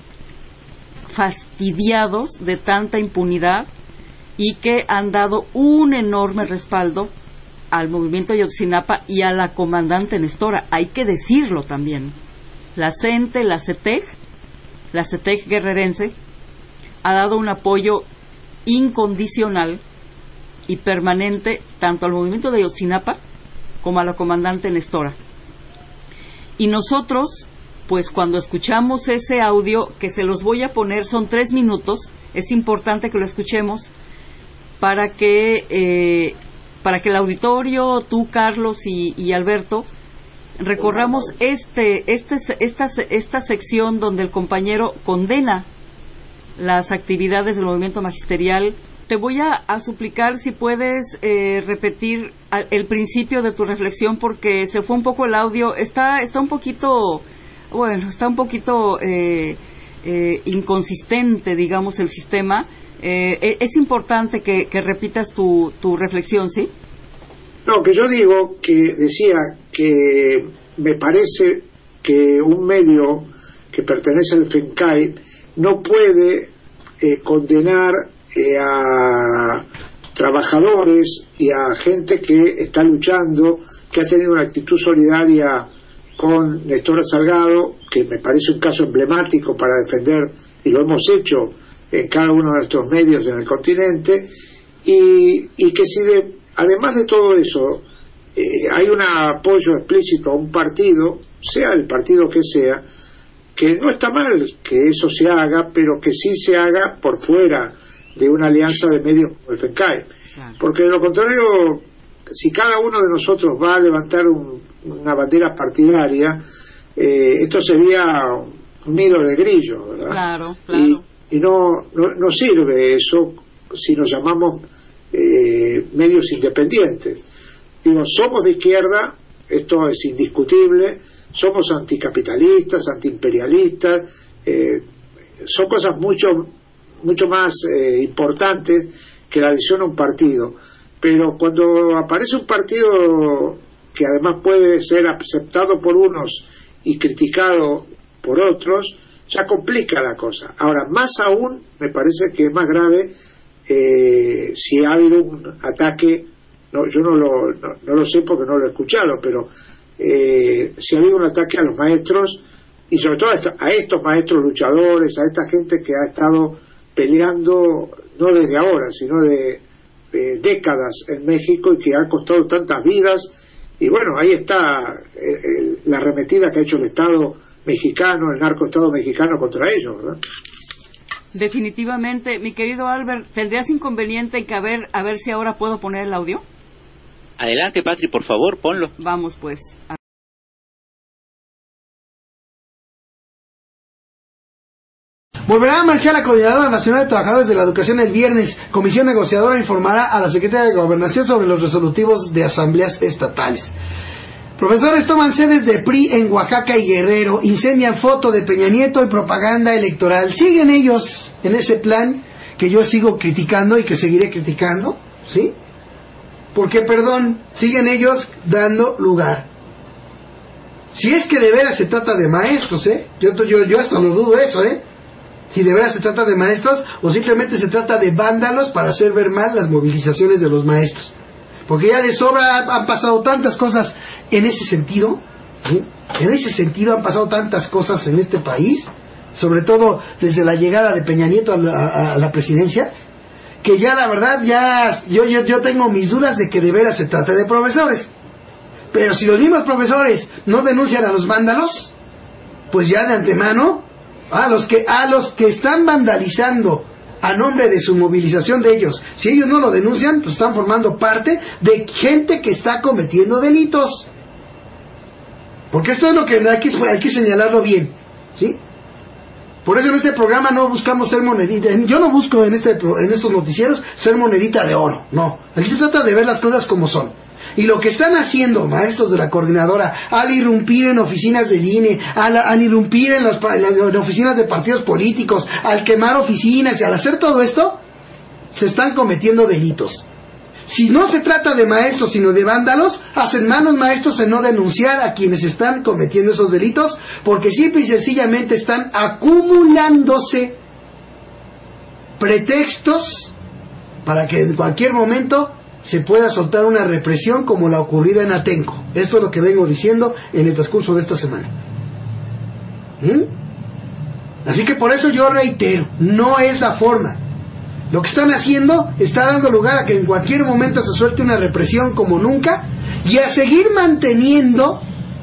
fastidiados de tanta impunidad y que han dado un enorme respaldo al movimiento Ayotzinapa y a la comandante Nestora. Hay que decirlo también. La CENTE, la CETEG guerrerense, ha dado un apoyo incondicional y permanente tanto al movimiento de Ayotzinapa como a la comandante Nestora. Y nosotros, pues cuando escuchamos ese audio, que se los voy a poner, son 3 minutos, es importante que lo escuchemos para que el auditorio, tú, Carlos y Alberto, recorramos esta sección donde el compañero condena las actividades del movimiento magisterial. Te voy a suplicar si puedes repetir el principio de tu reflexión, porque se fue un poco el audio. Está un poquito inconsistente, digamos, el sistema. Es importante que repitas tu reflexión, ¿sí? No, que yo digo que decía que me parece que un medio que pertenece al FENCAI no puede condenar a trabajadores y a gente que está luchando, que ha tenido una actitud solidaria con Nestora Salgado, que me parece un caso emblemático para defender, y lo hemos hecho en cada uno de nuestros medios en el continente, y que si además de todo eso hay un apoyo explícito a un partido, sea el partido que sea, que no está mal que eso se haga, pero que sí se haga por fuera de una alianza de medios como el FENCAI. Claro. Porque de lo contrario, si cada uno de nosotros va a levantar una bandera partidaria, esto sería un nido de grillo, ¿verdad? Claro. Y no sirve eso si nos llamamos medios independientes. Digo, somos de izquierda, esto es indiscutible, somos anticapitalistas, antiimperialistas, son cosas mucho más importantes que la adhesión a un partido. Pero cuando aparece un partido que además puede ser aceptado por unos y criticado por otros, ya complica la cosa. Ahora, más aún, me parece que es más grave si ha habido un ataque. Yo no lo sé porque no lo he escuchado, pero si ha habido un ataque a los maestros, y sobre todo a estos maestros luchadores, a esta gente que ha estado peleando no desde ahora, sino de décadas en México, y que ha costado tantas vidas. Y bueno, ahí está la arremetida que ha hecho el Estado mexicano, el narcoestado mexicano contra ellos, ¿verdad? Definitivamente. Mi querido Albert, ¿tendrías inconveniente en que a ver si ahora puedo poner el audio? Adelante, Patri, por favor, ponlo. Vamos, pues. Volverá a marchar la Coordinadora Nacional de Trabajadores de la Educación el viernes. Comisión negociadora informará a la Secretaría de Gobernación sobre los resolutivos de asambleas estatales. Profesores toman sedes de PRI en Oaxaca y Guerrero, incendian foto de Peña Nieto y propaganda electoral. Siguen ellos en ese plan que yo sigo criticando y que seguiré criticando, ¿sí? porque, perdón, siguen ellos dando lugar. Si es que de veras se trata de maestros, yo hasta lo dudo eso, si de veras se trata de maestros o simplemente se trata de vándalos para hacer ver mal las movilizaciones de los maestros. Porque ya de sobra han pasado tantas cosas en ese sentido, ¿sí? En ese sentido han pasado tantas cosas en este país, sobre todo desde la llegada de Peña Nieto a la presidencia, que ya la verdad, yo tengo mis dudas de que de veras se trata de profesores. Pero si los mismos profesores no denuncian a los vándalos, pues ya de antemano, a los que están vandalizando a nombre de su movilización de ellos, si ellos no lo denuncian, pues están formando parte de gente que está cometiendo delitos. Porque esto es lo que hay que señalarlo bien, ¿sí? Por eso en este programa no buscamos ser monedita. Yo no busco en estos noticieros ser monedita de oro, no. Aquí se trata de ver las cosas como son. Y lo que están haciendo maestros de la coordinadora al irrumpir en oficinas del INE, al irrumpir en las oficinas de partidos políticos, al quemar oficinas y al hacer todo esto, se están cometiendo delitos. Si no se trata de maestros sino de vándalos, hacen mal los maestros en no denunciar a quienes están cometiendo esos delitos, porque simple y sencillamente están acumulándose pretextos para que en cualquier momento se pueda soltar una represión como la ocurrida en Atenco. Esto es lo que vengo diciendo en el transcurso de esta semana. Así que por eso yo reitero, no es la forma. Lo que están haciendo está dando lugar a que en cualquier momento se suelte una represión como nunca y a seguir manteniendo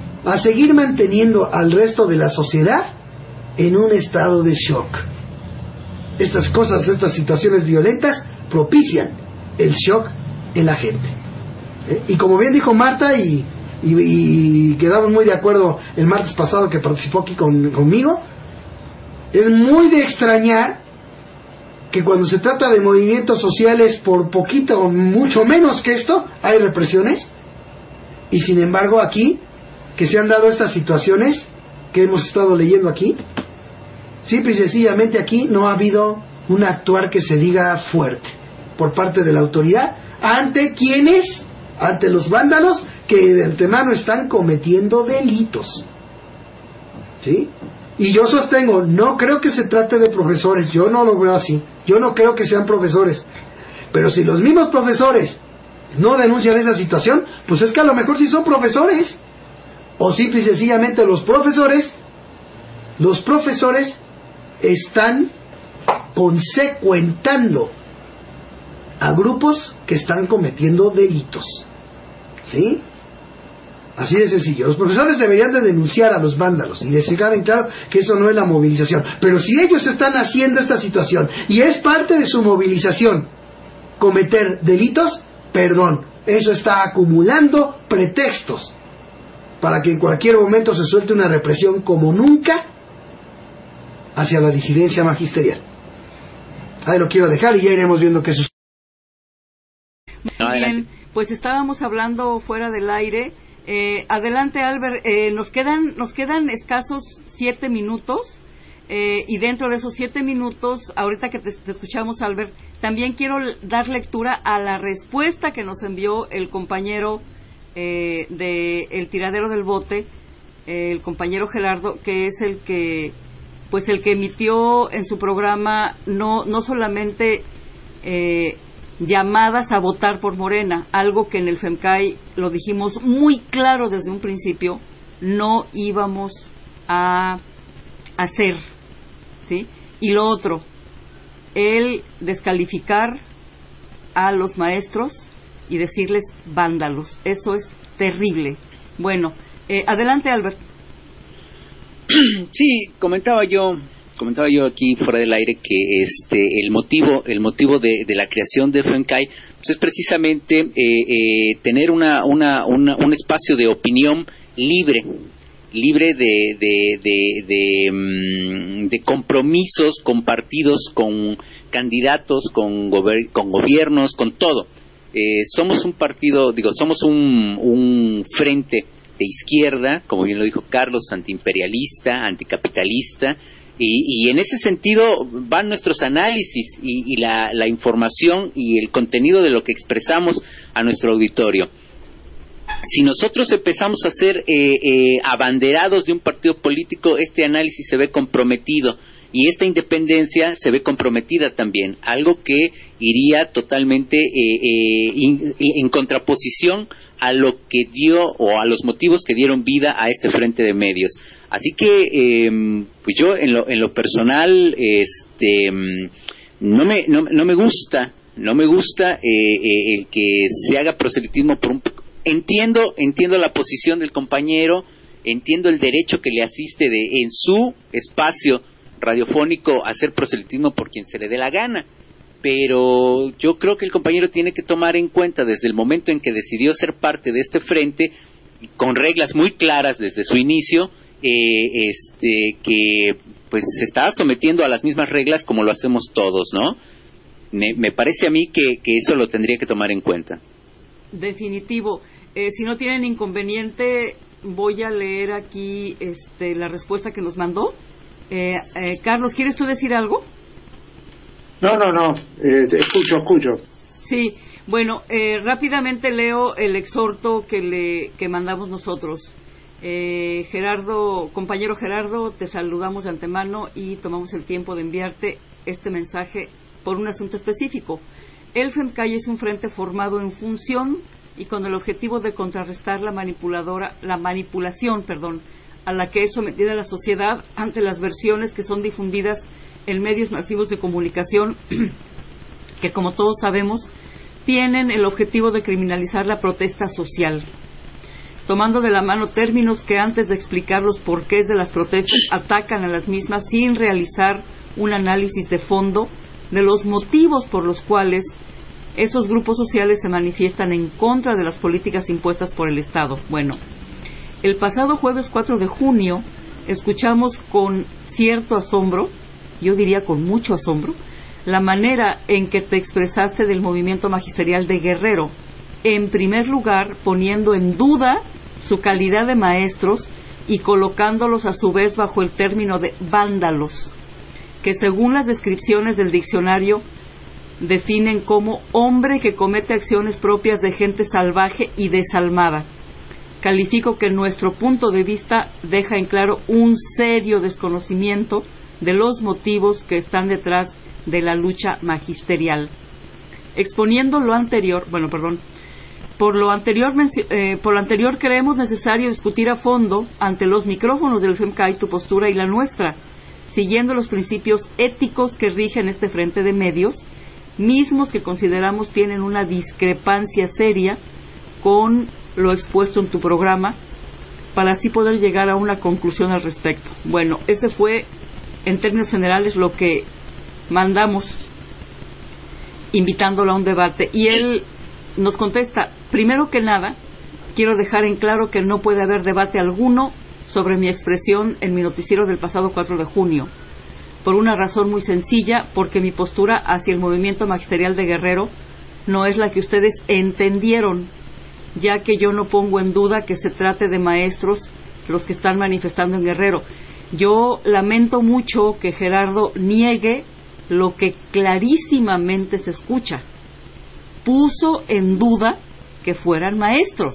al resto de la sociedad en un estado de shock. Estas cosas, estas situaciones violentas propician el shock en la gente. Y como bien dijo Marta y quedamos muy de acuerdo el martes pasado que participó aquí conmigo, es muy de extrañar que cuando se trata de movimientos sociales por poquito o mucho menos que esto, hay represiones, y sin embargo aquí, que se han dado estas situaciones que hemos estado leyendo aquí, simple y sencillamente aquí no ha habido un actuar que se diga fuerte por parte de la autoridad ante quienes, ante los vándalos que de antemano están cometiendo delitos, ¿sí? Y yo sostengo, no creo que se trate de profesores, yo no lo veo así, yo no creo que sean profesores, pero si los mismos profesores no denuncian esa situación, pues es que a lo mejor sí son profesores, o simple y sencillamente los profesores están consecuentando a grupos que están cometiendo delitos, ¿sí? Así de sencillo. Los profesores deberían de denunciar a los vándalos y decir claro que eso no es la movilización. Pero si ellos están haciendo esta situación y es parte de su movilización cometer delitos, perdón, eso está acumulando pretextos para que en cualquier momento se suelte una represión como nunca hacia la disidencia magisterial. Ahí lo quiero dejar y ya iremos viendo qué sucede. Muy bien, pues estábamos hablando fuera del aire. Adelante, Albert. Nos quedan escasos 7 minutos y dentro de esos 7 minutos, ahorita que te escuchamos, Albert, también quiero dar lectura a la respuesta que nos envió el compañero de El Tiradero del Bote, el compañero Gerardo, que es el que emitió en su programa no solamente llamadas a votar por Morena, algo que en el FEMCAI lo dijimos muy claro desde un principio, no íbamos a hacer, ¿sí? Y lo otro, el descalificar a los maestros y decirles vándalos, eso es terrible. Bueno, adelante, Albert. Sí, comentaba yo aquí fuera del aire que el motivo de la creación de FEMCAI pues es precisamente tener un espacio de opinión libre de compromisos con partidos, con candidatos, con gobiernos, con todo. Somos un partido, somos un frente de izquierda, como bien lo dijo Carlos, antiimperialista, anticapitalista, Y en ese sentido van nuestros análisis y la información y el contenido de lo que expresamos a nuestro auditorio. Si nosotros empezamos a ser abanderados de un partido político, este análisis se ve comprometido y esta independencia se ve comprometida también, algo que iría totalmente en contraposición a lo que dio o a los motivos que dieron vida a este frente de medios. Así que pues yo en lo personal no me gusta el que se haga proselitismo por un... Entiendo la posición del compañero, entiendo el derecho que le asiste en su espacio radiofónico a hacer proselitismo por quien se le dé la gana, pero yo creo que el compañero tiene que tomar en cuenta desde el momento en que decidió ser parte de este frente, con reglas muy claras desde su inicio, que pues se está sometiendo a las mismas reglas como lo hacemos todos, ¿no? Me parece a mí que eso lo tendría que tomar en cuenta. Definitivo. Si no tienen inconveniente, voy a leer aquí la respuesta que nos mandó. Carlos, ¿quieres tú decir algo? No, escucho. Sí, bueno, rápidamente leo el exhorto que mandamos nosotros. Compañero Gerardo, te saludamos de antemano y tomamos el tiempo de enviarte este mensaje por un asunto específico. El FEMCAI es un frente formado en función y con el objetivo de contrarrestar la manipulación, a la que es sometida la sociedad ante las versiones que son difundidas en medios masivos de comunicación que, como todos sabemos, tienen el objetivo de criminalizar la protesta social, tomando de la mano términos que antes de explicar los porqués de las protestas atacan a las mismas sin realizar un análisis de fondo de los motivos por los cuales esos grupos sociales se manifiestan en contra de las políticas impuestas por el Estado. Bueno, el pasado jueves 4 de junio escuchamos con cierto asombro, yo diría con mucho asombro, la manera en que te expresaste del movimiento magisterial de Guerrero, en primer lugar poniendo en duda su calidad de maestros y colocándolos a su vez bajo el término de vándalos, que según las descripciones del diccionario definen como hombre que comete acciones propias de gente salvaje y desalmada. Califico que en nuestro punto de vista deja en claro un serio desconocimiento de los motivos que están detrás de la lucha magisterial. Exponiendo lo anterior, por lo anterior creemos necesario discutir a fondo ante los micrófonos del FEMCAI tu postura y la nuestra, siguiendo los principios éticos que rigen este frente de medios, mismos que consideramos tienen una discrepancia seria con lo expuesto en tu programa, para así poder llegar a una conclusión al respecto. Bueno, ese fue, en términos generales, lo que mandamos, invitándolo a un debate. Y él nos contesta: primero que nada, quiero dejar en claro que no puede haber debate alguno sobre mi expresión en mi noticiero del pasado 4 de junio, por una razón muy sencilla, porque mi postura hacia el movimiento magisterial de Guerrero no es la que ustedes entendieron, ya que yo no pongo en duda que se trate de maestros los que están manifestando en Guerrero. Yo lamento mucho que Gerardo niegue lo que clarísimamente se escucha. Puso en duda que fueran maestros.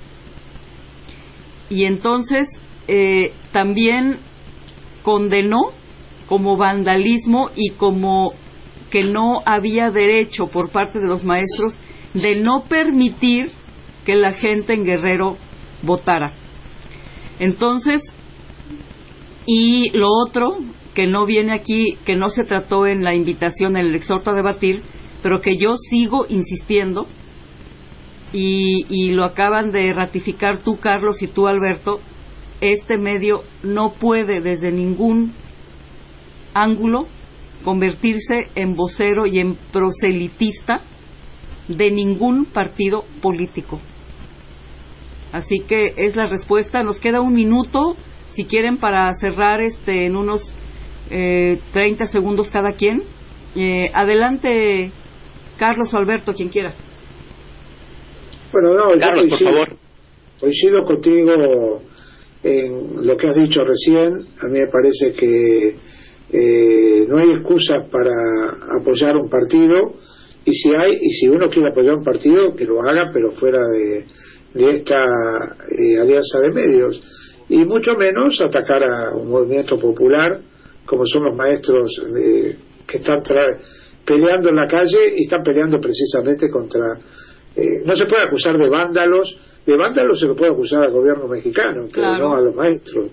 Y entonces también condenó como vandalismo y como que no había derecho por parte de los maestros de no permitir que la gente en Guerrero votara. Entonces, y lo otro que no viene aquí, que no se trató en la invitación, en el exhorto a debatir, pero que yo sigo insistiendo, y lo acaban de ratificar tú, Carlos, y tú, Alberto, este medio no puede desde ningún ángulo convertirse en vocero y en proselitista de ningún partido político. Así que es la respuesta. Nos queda un minuto, si quieren, para cerrar en unos 30 segundos cada quien. Adelante, Carlos o Alberto, quien quiera. Bueno, no, Carlos, por favor. Coincido contigo en lo que has dicho recién. A mí me parece que No hay excusas para apoyar un partido, y si uno quiere apoyar un partido, que lo haga, pero fuera de esta alianza de medios, y mucho menos atacar a un movimiento popular como son los maestros que están peleando en la calle, y están peleando precisamente contra... no se puede acusar de vándalos se lo puede acusar al gobierno mexicano, pero claro, no a los maestros.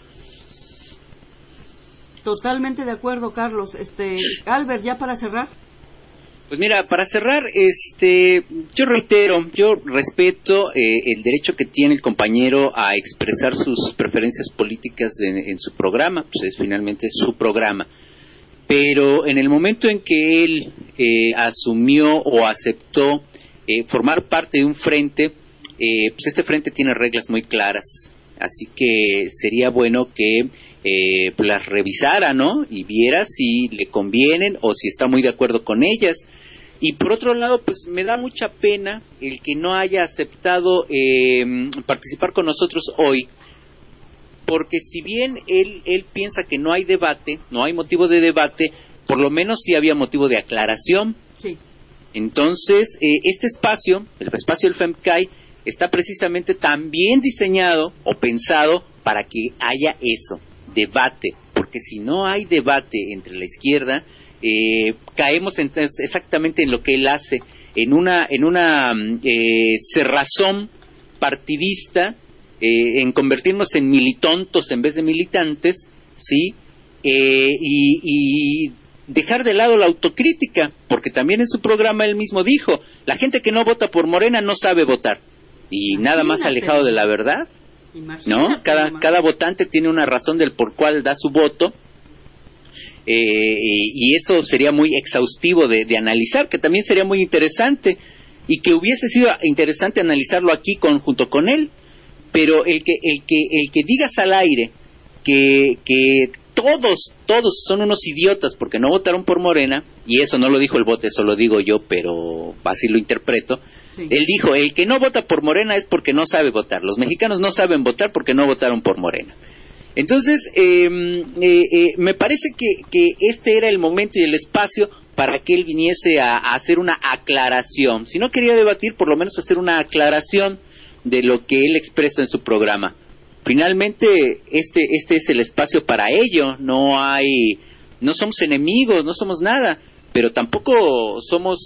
Totalmente de acuerdo, Carlos. Albert, ya para cerrar. Pues mira, para cerrar, yo respeto el derecho que tiene el compañero a expresar sus preferencias políticas en su programa, pues es finalmente su programa. Pero en el momento en que él asumió o aceptó formar parte de un frente, pues este frente tiene reglas muy claras, así que sería bueno que pues las revisara, ¿no? Y viera si le convienen o si está muy de acuerdo con ellas. Y por otro lado, pues me da mucha pena el que no haya aceptado participar con nosotros hoy, porque si bien él piensa que no hay debate, no hay motivo de debate, por lo menos sí había motivo de aclaración. Sí. Entonces, este espacio, el espacio del FEMCAI, está precisamente también diseñado o pensado para que haya eso, debate, porque si no hay debate entre la izquierda, caemos entonces exactamente en lo que él hace, en una cerrazón partidista, en convertirnos en militontos en vez de militantes, ¿sí? Y dejar de lado la autocrítica, porque también en su programa él mismo dijo, la gente que no vota por Morena no sabe votar, y nada más alejado de la verdad, ¿no? Cada votante tiene una razón del por cuál da su voto, y eso sería muy exhaustivo de analizar, que también sería muy interesante, y que hubiese sido interesante analizarlo aquí junto con él, pero el que digas al aire que todos son unos idiotas porque no votaron por Morena, y eso no lo dijo el bote, eso lo digo yo, pero así lo interpreto. Sí. Él dijo, el que no vota por Morena es porque no sabe votar, los mexicanos no saben votar porque no votaron por Morena. Entonces, me parece que este era el momento y el espacio para que él viniese a hacer una aclaración. Si no quería debatir, por lo menos hacer una aclaración de lo que él expresa en su programa. Finalmente, este es el espacio para ello. No somos enemigos, no somos nada, pero tampoco somos,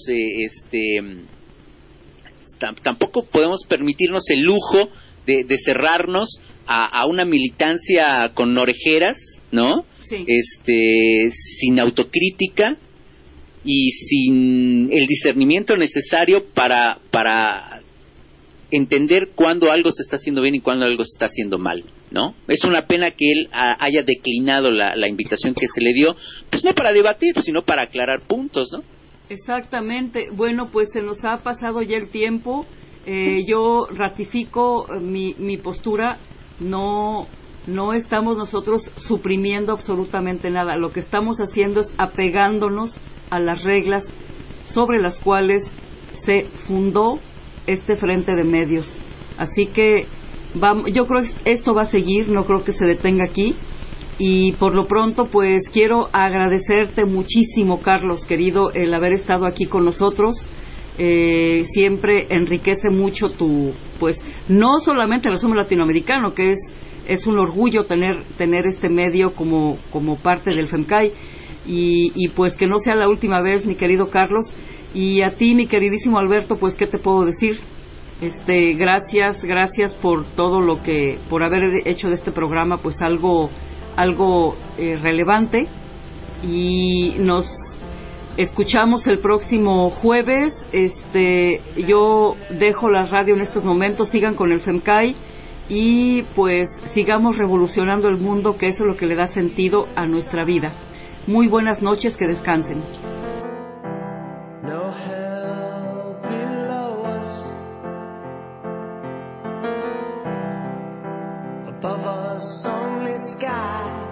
tampoco podemos permitirnos el lujo de cerrarnos a una militancia con orejeras, ¿no? Sí. Sin autocrítica y sin el discernimiento necesario para entender cuándo algo se está haciendo bien y cuándo algo se está haciendo mal, ¿no? Es una pena que él haya declinado la invitación que se le dio, pues no para debatir, sino para aclarar puntos, ¿no? Exactamente. Bueno, pues se nos ha pasado ya el tiempo. Yo ratifico mi postura. No estamos nosotros suprimiendo absolutamente nada. Lo que estamos haciendo es apegándonos a las reglas sobre las cuales se fundó este frente de medios. Así que yo creo que esto va a seguir, no creo que se detenga aquí. Y por lo pronto, pues quiero agradecerte muchísimo, Carlos, querido, el haber estado aquí con nosotros. Siempre enriquece mucho pues no solamente el resumen latinoamericano, que es un orgullo tener este medio como parte del FEMCAI, y pues que no sea la última vez, mi querido Carlos. Y a ti, mi queridísimo Alberto, pues qué te puedo decir, gracias por todo por haber hecho de este programa pues algo relevante, y nos escuchamos el próximo jueves. Yo dejo la radio en estos momentos, sigan con el FEMCAI y pues sigamos revolucionando el mundo, que eso es lo que le da sentido a nuestra vida. Muy buenas noches, que descansen. No hell below us, above us only sky.